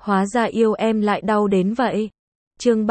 Hóa ra yêu em lại đau đến vậy. Chương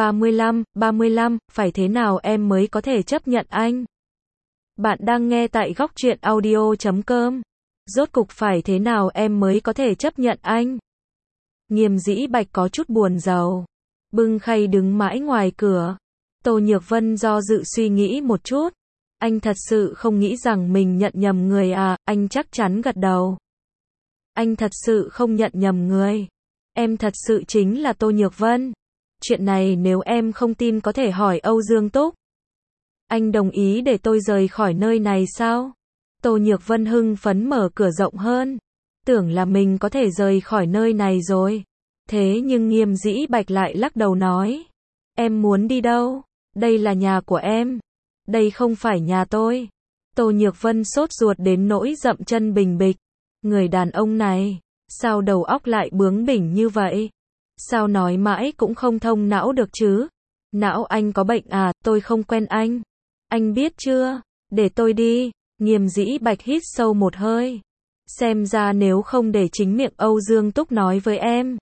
35, phải thế nào em mới có thể chấp nhận anh? Bạn đang nghe tại góc truyện audio.com. Rốt cục phải thế nào em mới có thể chấp nhận anh? Nghiêm Dĩ Bạch có chút buồn rầu, bưng khay đứng mãi ngoài cửa. Tô Nhược Vân do dự suy nghĩ một chút. Anh thật sự không nghĩ rằng mình nhận nhầm người à? Anh chắc chắn gật đầu. Anh thật sự không nhận nhầm người. Em thật sự chính là Tô Nhược Vân. Chuyện này nếu em không tin có thể hỏi Âu Dương Túc. Anh đồng ý để tôi rời khỏi nơi này sao? Tô Nhược Vân hưng phấn mở cửa rộng hơn. Tưởng là mình có thể rời khỏi nơi này rồi. Thế nhưng Nghiêm Dĩ Bạch lại lắc đầu nói. Em muốn đi đâu? Đây là nhà của em. Đây không phải nhà tôi. Tô Nhược Vân sốt ruột đến nỗi dậm chân bình bịch. Người đàn ông này, sao đầu óc lại bướng bỉnh như vậy? Sao nói mãi cũng không thông não được chứ? Não anh có bệnh à? Tôi không quen anh. Anh biết chưa? Để tôi đi. Nghiêm Dĩ Bạch hít sâu một hơi. Xem ra nếu không để chính miệng Âu Dương Túc nói với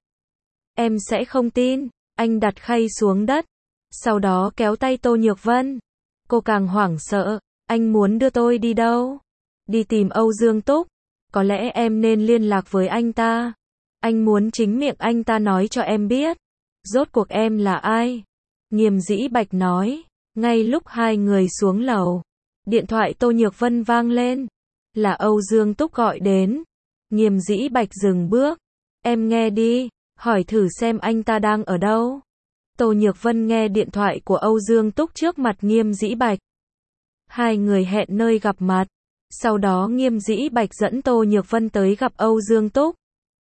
em sẽ không tin. Anh đặt khay xuống đất. Sau đó kéo tay Tô Nhược Vân. Cô càng hoảng sợ. Anh muốn đưa tôi đi đâu? Đi tìm Âu Dương Túc. Có lẽ em nên liên lạc với anh ta. Anh muốn chính miệng anh ta nói cho em biết. Rốt cuộc em là ai? Nghiêm Dĩ Bạch nói. Ngay lúc hai người xuống lầu, điện thoại Tô Nhược Vân vang lên. Là Âu Dương Túc gọi đến. Nghiêm Dĩ Bạch dừng bước. Em nghe đi, hỏi thử xem anh ta đang ở đâu. Tô Nhược Vân nghe điện thoại của Âu Dương Túc trước mặt Nghiêm Dĩ Bạch. Hai người hẹn nơi gặp mặt. Sau đó Nghiêm Dĩ Bạch dẫn Tô Nhược Vân tới gặp Âu Dương Túc.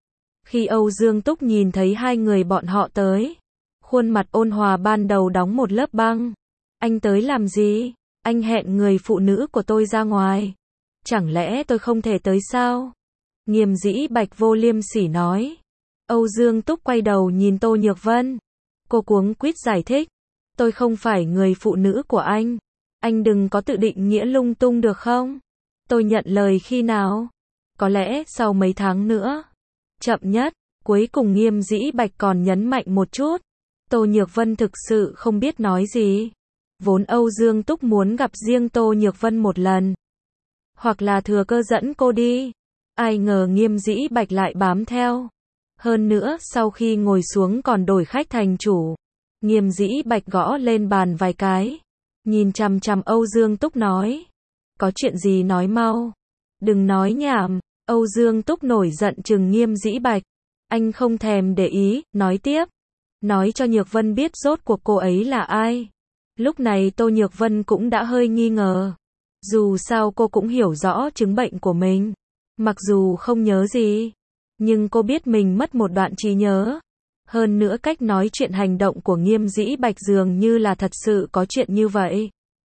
Khi Âu Dương Túc nhìn thấy hai người bọn họ tới, khuôn mặt ôn hòa ban đầu đóng một lớp băng. Anh tới làm gì? Anh hẹn người phụ nữ của tôi ra ngoài. Chẳng lẽ tôi không thể tới sao? Nghiêm Dĩ Bạch vô liêm sỉ nói. Âu Dương Túc quay đầu nhìn Tô Nhược Vân. Cô cuống quýt giải thích. Tôi không phải người phụ nữ của anh. Anh đừng có tự định nghĩa lung tung được không? Tôi nhận lời khi nào? Có lẽ sau mấy tháng nữa. Chậm nhất. Cuối cùng Nghiêm Dĩ Bạch còn nhấn mạnh một chút. Tô Nhược Vân thực sự không biết nói gì. Vốn Âu Dương Túc muốn gặp riêng Tô Nhược Vân một lần. Hoặc là thừa cơ dẫn cô đi. Ai ngờ Nghiêm Dĩ Bạch lại bám theo. Hơn nữa sau khi ngồi xuống còn đổi khách thành chủ. Nghiêm Dĩ Bạch gõ lên bàn vài cái. Nhìn chằm chằm Âu Dương Túc nói. Có chuyện gì nói mau. Đừng nói nhảm. Âu Dương Túc nổi giận trừng Nghiêm Dĩ Bạch. Anh không thèm để ý, nói tiếp. Nói cho Nhược Vân biết rốt cuộc cô ấy là ai. Lúc này Tô Nhược Vân cũng đã hơi nghi ngờ. Dù sao cô cũng hiểu rõ chứng bệnh của mình. Mặc dù không nhớ gì, nhưng cô biết mình mất một đoạn trí nhớ. Hơn nữa cách nói chuyện hành động của Nghiêm Dĩ Bạch dường như là thật sự có chuyện như vậy.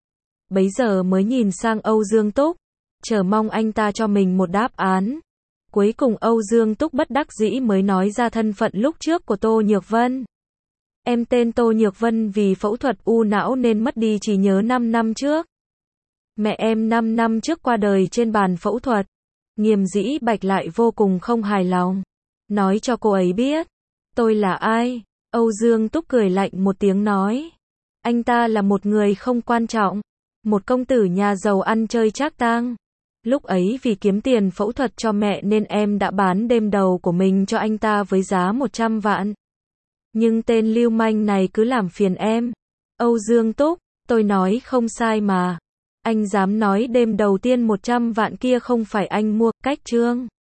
Bấy giờ mới nhìn sang Âu Dương Túc, chờ mong anh ta cho mình một đáp án. Cuối cùng Âu Dương Túc bất đắc dĩ mới nói ra thân phận lúc trước của Tô Nhược Vân. Em tên Tô Nhược Vân vì phẫu thuật u não nên mất đi trí nhớ 5 năm trước. Mẹ em 5 năm trước qua đời trên bàn phẫu thuật. Nghiêm Dĩ Bạch lại vô cùng không hài lòng. Nói cho cô ấy biết. Tôi là ai? Âu Dương Túc cười lạnh một tiếng nói. Anh ta là một người không quan trọng. Một công tử nhà giàu ăn chơi trác tang. Lúc ấy vì kiếm tiền phẫu thuật cho mẹ nên em đã bán đêm đầu của mình cho anh ta với giá 100 vạn. Nhưng tên lưu manh này cứ làm phiền em. Âu Dương Túc, tôi nói không sai mà. Anh dám nói đêm đầu tiên 100 vạn kia không phải anh mua, cách trương.